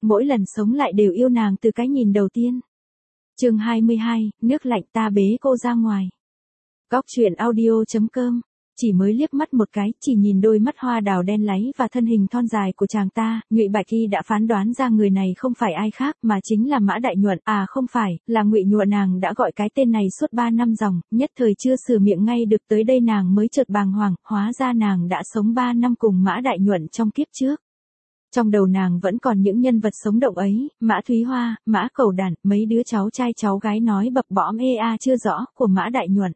mỗi lần sống lại đều yêu nàng từ cái nhìn đầu tiên. Chương 22, nước lạnh ta bế cô ra ngoài. Góc truyện audio.com. Chỉ mới liếc mắt một cái, chỉ nhìn đôi mắt hoa đào đen láy và thân hình thon dài của chàng ta, Ngụy Bạch Hy đã phán đoán ra người này không phải ai khác mà chính là Mã Đại Nhuận, không phải, là Ngụy Nhuận. Nàng đã gọi cái tên này suốt 3 năm dòng, nhất thời chưa sửa miệng ngay được, tới đây nàng mới chợt bàng hoàng, hóa ra nàng đã sống 3 năm cùng Mã Đại Nhuận trong kiếp trước. Trong đầu nàng vẫn còn những nhân vật sống động ấy, Mã Thúy Hoa, Mã Cẩu Đản, mấy đứa cháu trai cháu gái nói bập bõm chưa rõ của Mã Đại Nhuận.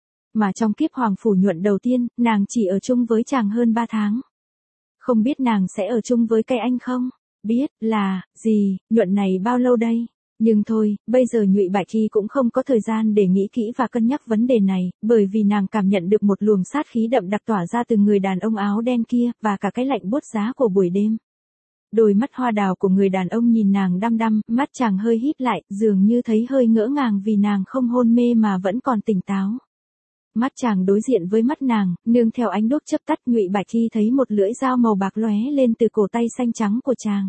Mà trong kiếp Hoàng Phủ Nhuận đầu tiên, nàng chỉ ở chung với chàng hơn 3 tháng. Không biết nàng sẽ ở chung với cái anh không? Biết, là, gì, Nhuận này bao lâu đây? Nhưng thôi, bây giờ Ngụy Bạch Hy cũng không có thời gian để nghĩ kỹ và cân nhắc vấn đề này, bởi vì nàng cảm nhận được một luồng sát khí đậm đặc tỏa ra từ người đàn ông áo đen kia, và cả cái lạnh buốt giá của buổi đêm. Đôi mắt hoa đào của người đàn ông nhìn nàng đăm đăm, mắt chàng hơi híp lại, dường như thấy hơi ngỡ ngàng vì nàng không hôn mê mà vẫn còn tỉnh táo. Mắt chàng đối diện với mắt nàng, nương theo ánh đuốc chớp tắt, Ngụy Bạch Hy thấy một lưỡi dao màu bạc lóe lên từ cổ tay xanh trắng của chàng.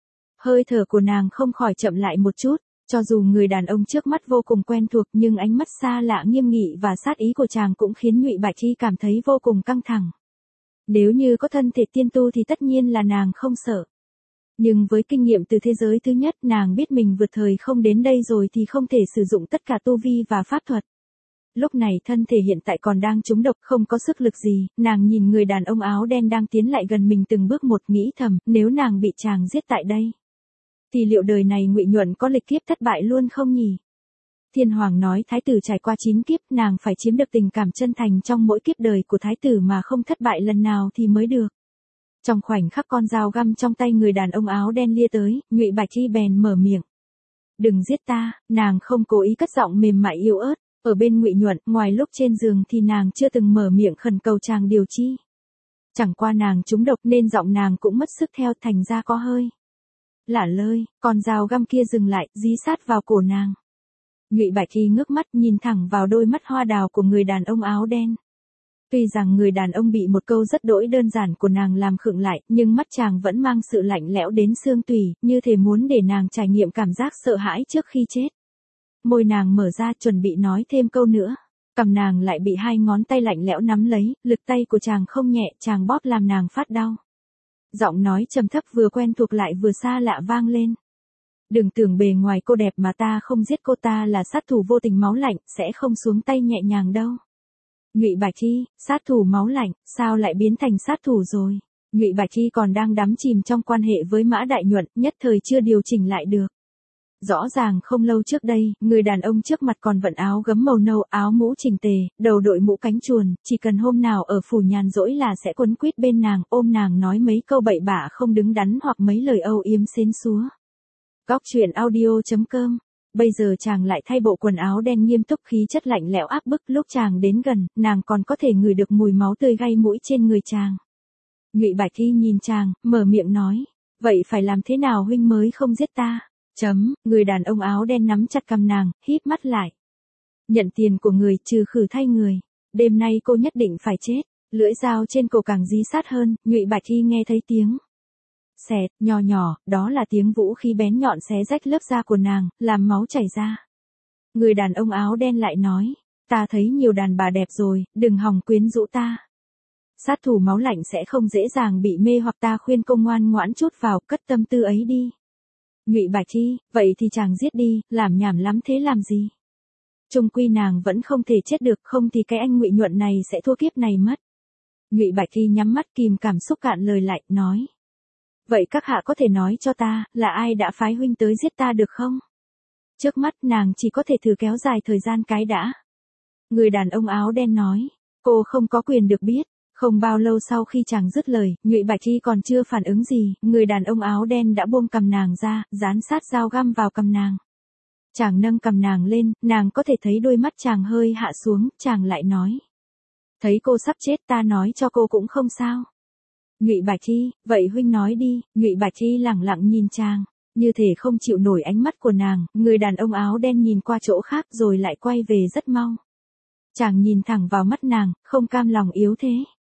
Hơi thở của nàng không khỏi chậm lại một chút, cho dù người đàn ông trước mắt vô cùng quen thuộc nhưng ánh mắt xa lạ nghiêm nghị và sát ý của chàng cũng khiến Ngụy Bạch Hy cảm thấy vô cùng căng thẳng. Nếu như có thân thể tiên tu thì tất nhiên là nàng không sợ. Nhưng với kinh nghiệm từ thế giới thứ nhất, nàng biết mình vượt thời không đến đây rồi thì không thể sử dụng tất cả tu vi và pháp thuật. Lúc này thân thể hiện tại còn đang trúng độc, không có sức lực gì, nàng nhìn người đàn ông áo đen đang tiến lại gần mình từng bước một, nghĩ thầm, nếu nàng bị chàng giết tại đây, thì liệu đời này Ngụy Nhuận có lịch kiếp thất bại luôn không nhỉ? Thiên Hoàng nói thái tử trải qua 9 kiếp, nàng phải chiếm được tình cảm chân thành trong mỗi kiếp đời của thái tử mà không thất bại lần nào thì mới được. Trong khoảnh khắc con dao găm trong tay người đàn ông áo đen lia tới, Ngụy Bạch Hy bèn mở miệng. Đừng giết ta, nàng không cố ý cất giọng mềm mại yếu ớt. Ở bên Ngụy Nhuận, ngoài lúc trên giường thì nàng chưa từng mở miệng khẩn cầu chàng điều chi. Chẳng qua nàng trúng độc nên giọng nàng cũng mất sức theo, thành ra có hơi lả lơi, con dao găm kia dừng lại, dí sát vào cổ nàng. Ngụy Bạch Hy ngước mắt nhìn thẳng vào đôi mắt hoa đào của người đàn ông áo đen. Tuy rằng người đàn ông bị một câu rất đỗi đơn giản của nàng làm khựng lại, nhưng mắt chàng vẫn mang sự lạnh lẽo đến xương tủy, như thể muốn để nàng trải nghiệm cảm giác sợ hãi trước khi chết. Môi nàng mở ra chuẩn bị nói thêm câu nữa, cầm nàng lại bị 2 ngón tay lạnh lẽo nắm lấy, lực tay của chàng không nhẹ, chàng bóp làm nàng phát đau. Giọng nói trầm thấp vừa quen thuộc lại vừa xa lạ vang lên. Đừng tưởng bề ngoài cô đẹp mà ta không giết cô, ta là sát thủ vô tình máu lạnh, sẽ không xuống tay nhẹ nhàng đâu. Ngụy Bạch Hy, sát thủ máu lạnh, sao lại biến thành sát thủ rồi? Ngụy Bạch Hy còn đang đắm chìm trong quan hệ với Mã Đại Nhuận, nhất thời chưa điều chỉnh lại được. Rõ ràng không lâu trước đây, người đàn ông trước mặt còn vận áo gấm màu nâu, áo mũ chỉnh tề, đầu đội mũ cánh chuồn, chỉ cần hôm nào ở phủ nhàn rỗi là sẽ quấn quýt bên nàng, ôm nàng nói mấy câu bậy bạ không đứng đắn hoặc mấy lời âu yếm xến xúa. Góc truyện audio.com. Bây giờ chàng lại thay bộ quần áo đen nghiêm túc, khí chất lạnh lẽo áp bức, lúc chàng đến gần, nàng còn có thể ngửi được mùi máu tươi gây mũi trên người chàng. Ngụy Bạch Hy nhìn chàng, mở miệng nói, vậy phải làm thế nào huynh mới không giết ta? Người đàn ông áo đen nắm chặt cằm nàng, híp mắt lại. Nhận tiền của người, trừ khử thay người. Đêm nay cô nhất định phải chết. Lưỡi dao trên cổ càng dí sát hơn, Ngụy Bạch Hy nghe thấy tiếng xẹt, nhỏ nhỏ, đó là tiếng vũ khí bén nhọn xé rách lớp da của nàng, làm máu chảy ra. Người đàn ông áo đen lại nói, ta thấy nhiều đàn bà đẹp rồi, đừng hòng quyến rũ ta. Sát thủ máu lạnh sẽ không dễ dàng bị mê hoặc, ta khuyên cô ngoan ngoãn chút vào, cất tâm tư ấy đi. Ngụy Bạch Hy, vậy thì chàng giết đi, làm nhảm lắm thế làm gì? Chung quy nàng vẫn không thể chết được, không thì cái anh Ngụy Nhuận này sẽ thua kiếp này mất. Ngụy Bạch Hy nhắm mắt kìm cảm xúc cạn lời lại, nói. Vậy các hạ có thể nói cho ta, là ai đã phái huynh tới giết ta được không? Trước mắt nàng chỉ có thể thử kéo dài thời gian cái đã. Người đàn ông áo đen nói, cô không có quyền được biết. Không bao lâu sau khi chàng dứt lời, Ngụy Bạch Hy còn chưa phản ứng gì, người đàn ông áo đen đã buông cằm nàng ra, dán sát dao găm vào cằm nàng. Chàng nâng cằm nàng lên, nàng có thể thấy đôi mắt chàng hơi hạ xuống, chàng lại nói. Thấy cô sắp chết, ta nói cho cô cũng không sao. Ngụy Bạch Hy, vậy huynh nói đi. Ngụy Bạch Hy lẳng lặng nhìn chàng, như thể không chịu nổi ánh mắt của nàng, người đàn ông áo đen nhìn qua chỗ khác rồi lại quay về rất mau. Chàng nhìn thẳng vào mắt nàng, không cam lòng yếu thế.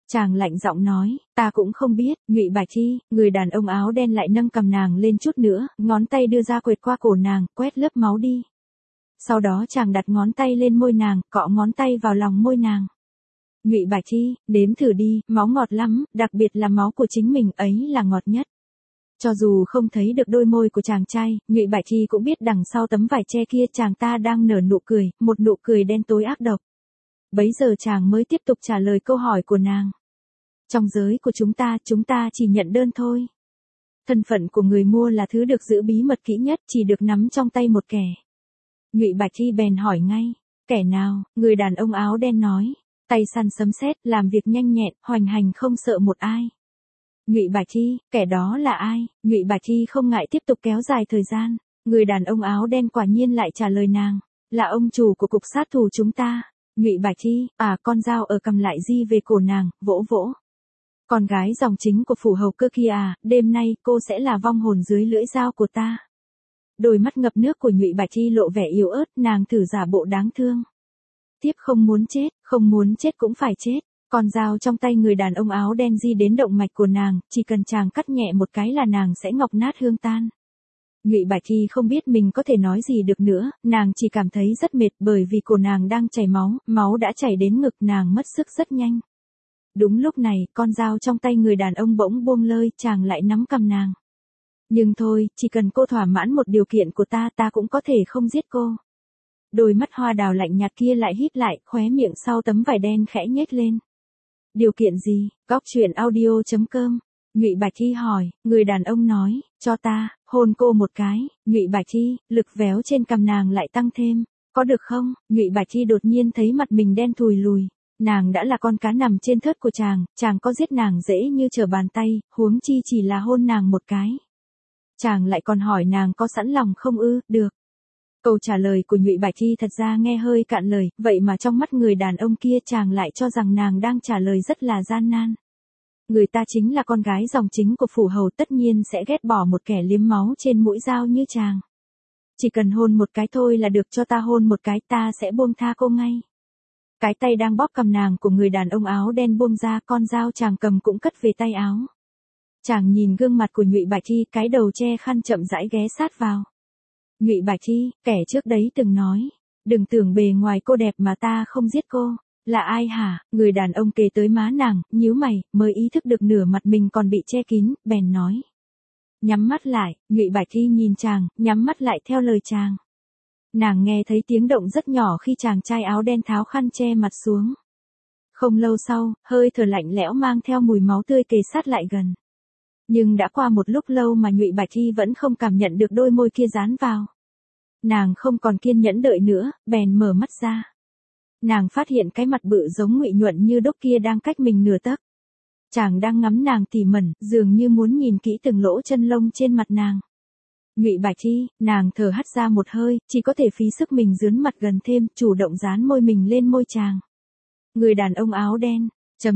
Chàng lạnh giọng nói, ta cũng không biết, Nhụy Bạch Chi, người đàn ông áo đen lại nâng cầm nàng lên chút nữa, ngón tay đưa ra quệt qua cổ nàng, quét lớp máu đi. Sau đó chàng đặt ngón tay lên môi nàng, cọ ngón tay vào lòng môi nàng. Nhụy Bạch Chi, đếm thử đi, máu ngọt lắm, đặc biệt là máu của chính mình ấy là ngọt nhất. Cho dù không thấy được đôi môi của chàng trai, Nhụy Bạch Chi cũng biết đằng sau tấm vải che kia chàng ta đang nở nụ cười, một nụ cười đen tối ác độc. Bấy giờ chàng mới tiếp tục trả lời câu hỏi của nàng. Trong giới của chúng ta chỉ nhận đơn thôi. Thân phận của người mua là thứ được giữ bí mật kỹ nhất, chỉ được nắm trong tay một kẻ. Nhụy Bạch Chi bèn hỏi ngay, kẻ nào? Người đàn ông áo đen nói, tay săn sấm sét, làm việc nhanh nhẹn, hoành hành không sợ một ai. Nhụy Bạch Chi, kẻ đó là ai? Nhụy Bạch Chi không ngại tiếp tục kéo dài thời gian. Người đàn ông áo đen quả nhiên lại trả lời nàng, là ông chủ của cục sát thủ chúng ta. Nhụy Bạch Chi, con dao ở cầm lại di về cổ nàng, vỗ vỗ. Con gái dòng chính của phủ hầu cơ kia đêm nay cô sẽ là vong hồn dưới lưỡi dao của ta. Đôi mắt ngập nước của Nhụy Bạch Chi lộ vẻ yếu ớt, nàng thử giả bộ đáng thương. Tiếp không muốn chết cũng phải chết. Con dao trong tay người đàn ông áo đen di đến động mạch của nàng, chỉ cần chàng cắt nhẹ một cái là nàng sẽ ngọc nát hương tan. Nhụy Bạch Chi không biết mình có thể nói gì được nữa, nàng chỉ cảm thấy rất mệt bởi vì cổ nàng đang chảy máu, máu đã chảy đến ngực nàng mất sức rất nhanh. Đúng lúc này, con dao trong tay người đàn ông bỗng buông lơi, chàng lại nắm cầm nàng. Nhưng thôi, chỉ cần cô thỏa mãn một điều kiện của ta cũng có thể không giết cô. Đôi mắt hoa đào lạnh nhạt kia lại híp lại, khóe miệng sau tấm vải đen khẽ nhếch lên. Điều kiện gì? Góc truyện audio.com. Nhụy Bạch Chi hỏi, người đàn ông nói, cho ta, hôn cô một cái. Nhụy Bạch Chi, lực véo trên cằm nàng lại tăng thêm. Có được không? Nhụy Bạch Chi đột nhiên thấy mặt mình đen thùi lùi. Nàng đã là con cá nằm trên thớt của chàng có giết nàng dễ như trở bàn tay, huống chi chỉ là hôn nàng một cái. Chàng lại còn hỏi nàng có sẵn lòng không ư? Được. Câu trả lời của Nhụy Bạch Chi thật ra nghe hơi cạn lời, vậy mà trong mắt người đàn ông kia chàng lại cho rằng nàng đang trả lời rất là gian nan. Người ta chính là con gái dòng chính của phủ hầu, tất nhiên sẽ ghét bỏ một kẻ liếm máu trên mũi dao như chàng. Chỉ cần hôn một cái thôi là được, cho ta hôn một cái ta sẽ buông tha cô ngay. Cái tay đang bóp cầm nàng của người đàn ông áo đen buông ra, con dao chàng cầm cũng cất về tay áo. Chàng nhìn gương mặt của Nhụy Bạch Chi, cái đầu che khăn chậm rãi ghé sát vào. Nhụy Bạch Chi, kẻ trước đấy từng nói, đừng tưởng bề ngoài cô đẹp mà ta không giết cô. Là ai hả? Người đàn ông kề tới má nàng, nhíu mày, mới ý thức được nửa mặt mình còn bị che kín, bèn nói. Nhắm mắt lại. Nhụy Bạch Chi nhìn chàng, nhắm mắt lại theo lời chàng. Nàng nghe thấy tiếng động rất nhỏ khi chàng trai áo đen tháo khăn che mặt xuống. Không lâu sau, hơi thở lạnh lẽo mang theo mùi máu tươi kề sát lại gần. Nhưng đã qua một lúc lâu mà Nhụy Bạch Chi vẫn không cảm nhận được đôi môi kia dán vào. Nàng không còn kiên nhẫn đợi nữa, bèn mở mắt ra. Nàng phát hiện cái mặt bự giống Ngụy Nhuận như đúc kia đang cách mình nửa tấc. Chàng đang ngắm nàng tỉ mẩn, dường như muốn nhìn kỹ từng lỗ chân lông trên mặt nàng. Nhụy Bạch Chi, nàng thở hắt ra một hơi, chỉ có thể phí sức mình dướn mặt gần thêm, chủ động dán môi mình lên môi chàng. Người đàn ông áo đen,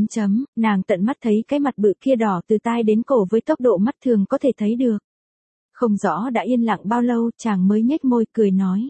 nàng tận mắt thấy cái mặt bự kia đỏ từ tai đến cổ với tốc độ mắt thường có thể thấy được. Không rõ đã yên lặng bao lâu, chàng mới nhếch môi cười nói.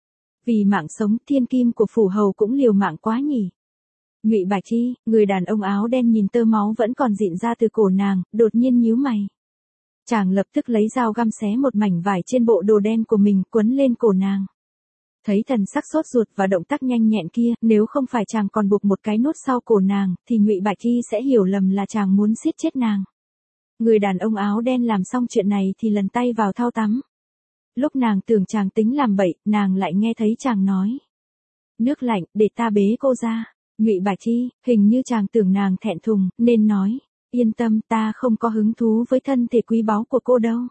Vì mạng sống, thiên kim của phủ hầu cũng liều mạng quá nhỉ. Nhụy Bạch Chi, người đàn ông áo đen nhìn tơ máu vẫn còn rịn ra từ cổ nàng, đột nhiên nhíu mày. Chàng lập tức lấy dao găm xé một mảnh vải trên bộ đồ đen của mình quấn lên cổ nàng. Thấy thần sắc sốt ruột và động tác nhanh nhẹn kia, nếu không phải chàng còn buộc một cái nút sau cổ nàng, thì Nhụy Bạch Chi sẽ hiểu lầm là chàng muốn giết chết nàng. Người đàn ông áo đen làm xong chuyện này thì lần tay vào thau tắm. Lúc nàng tưởng chàng tính làm bậy, nàng lại nghe thấy chàng nói. Nước lạnh, để ta bế cô ra. Nhụy Bạch Chi, hình như chàng tưởng nàng thẹn thùng, nên nói. Yên tâm, ta không có hứng thú với thân thể quý báu của cô đâu.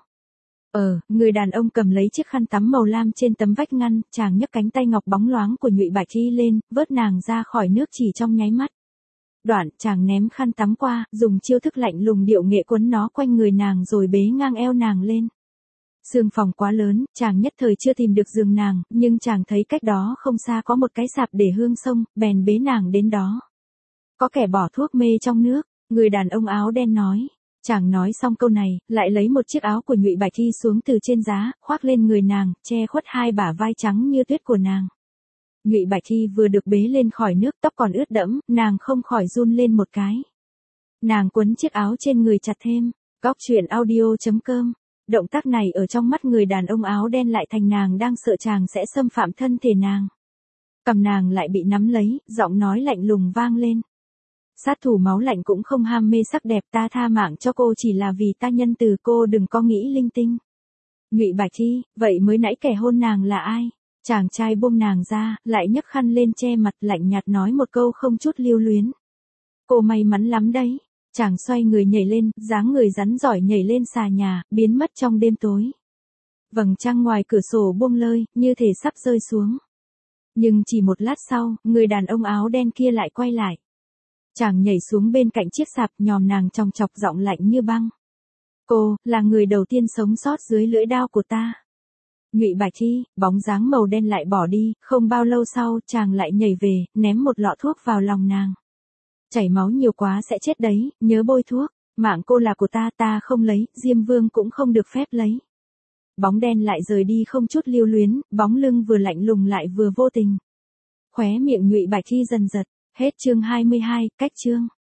Người đàn ông cầm lấy chiếc khăn tắm màu lam trên tấm vách ngăn, chàng nhấc cánh tay ngọc bóng loáng của Nhụy Bạch Chi lên, vớt nàng ra khỏi nước chỉ trong nháy mắt. Đoạn, chàng ném khăn tắm qua, dùng chiêu thức lạnh lùng điệu nghệ quấn nó quanh người nàng rồi bế ngang eo nàng lên. Sương phòng quá lớn, chàng nhất thời chưa tìm được giường nàng, nhưng chàng thấy cách đó không xa có một cái sạp để hương sông, bèn bế nàng đến đó. Có kẻ bỏ thuốc mê trong nước, người đàn ông áo đen nói. Chàng nói xong câu này, lại lấy một chiếc áo của Nhụy Bạch Chi xuống từ trên giá, khoác lên người nàng, che khuất hai bả vai trắng như tuyết của nàng. Nhụy Bạch Chi vừa được bế lên khỏi nước, tóc còn ướt đẫm, nàng không khỏi run lên một cái. Nàng quấn chiếc áo trên người chặt thêm. Góc truyện audio.com. Động tác này ở trong mắt người đàn ông áo đen lại thành nàng đang sợ chàng sẽ xâm phạm thân thể nàng. Cầm nàng lại bị nắm lấy, giọng nói lạnh lùng vang lên. Sát thủ máu lạnh cũng không ham mê sắc đẹp, ta tha mạng cho cô chỉ là vì ta nhân từ, cô đừng có nghĩ linh tinh. Nhụy Bạch Thi, vậy mới nãy kẻ hôn nàng là ai? Chàng trai buông nàng ra, lại nhấc khăn lên che mặt, lạnh nhạt nói một câu không chút lưu luyến. Cô may mắn lắm đấy. Chàng xoay người nhảy lên, dáng người rắn giỏi nhảy lên xà nhà, biến mất trong đêm tối. Vầng trăng ngoài cửa sổ buông lơi, như thể sắp rơi xuống. Nhưng chỉ một lát sau, người đàn ông áo đen kia lại quay lại. Chàng nhảy xuống bên cạnh chiếc sạp, nhòm nàng chòng chọc, giọng lạnh như băng. Cô, là người đầu tiên sống sót dưới lưỡi đao của ta. Nhụy Bạch Thi, bóng dáng màu đen lại bỏ đi, không bao lâu sau, chàng lại nhảy về, ném một lọ thuốc vào lòng nàng. Chảy máu nhiều quá sẽ chết đấy, nhớ bôi thuốc, mạng cô là của ta, ta không lấy, Diêm Vương cũng không được phép lấy. Bóng đen lại rời đi không chút lưu luyến, bóng lưng vừa lạnh lùng lại vừa vô tình. Khóe miệng Nhụy Bạch Thi dần giật, hết chương 22, cách chương.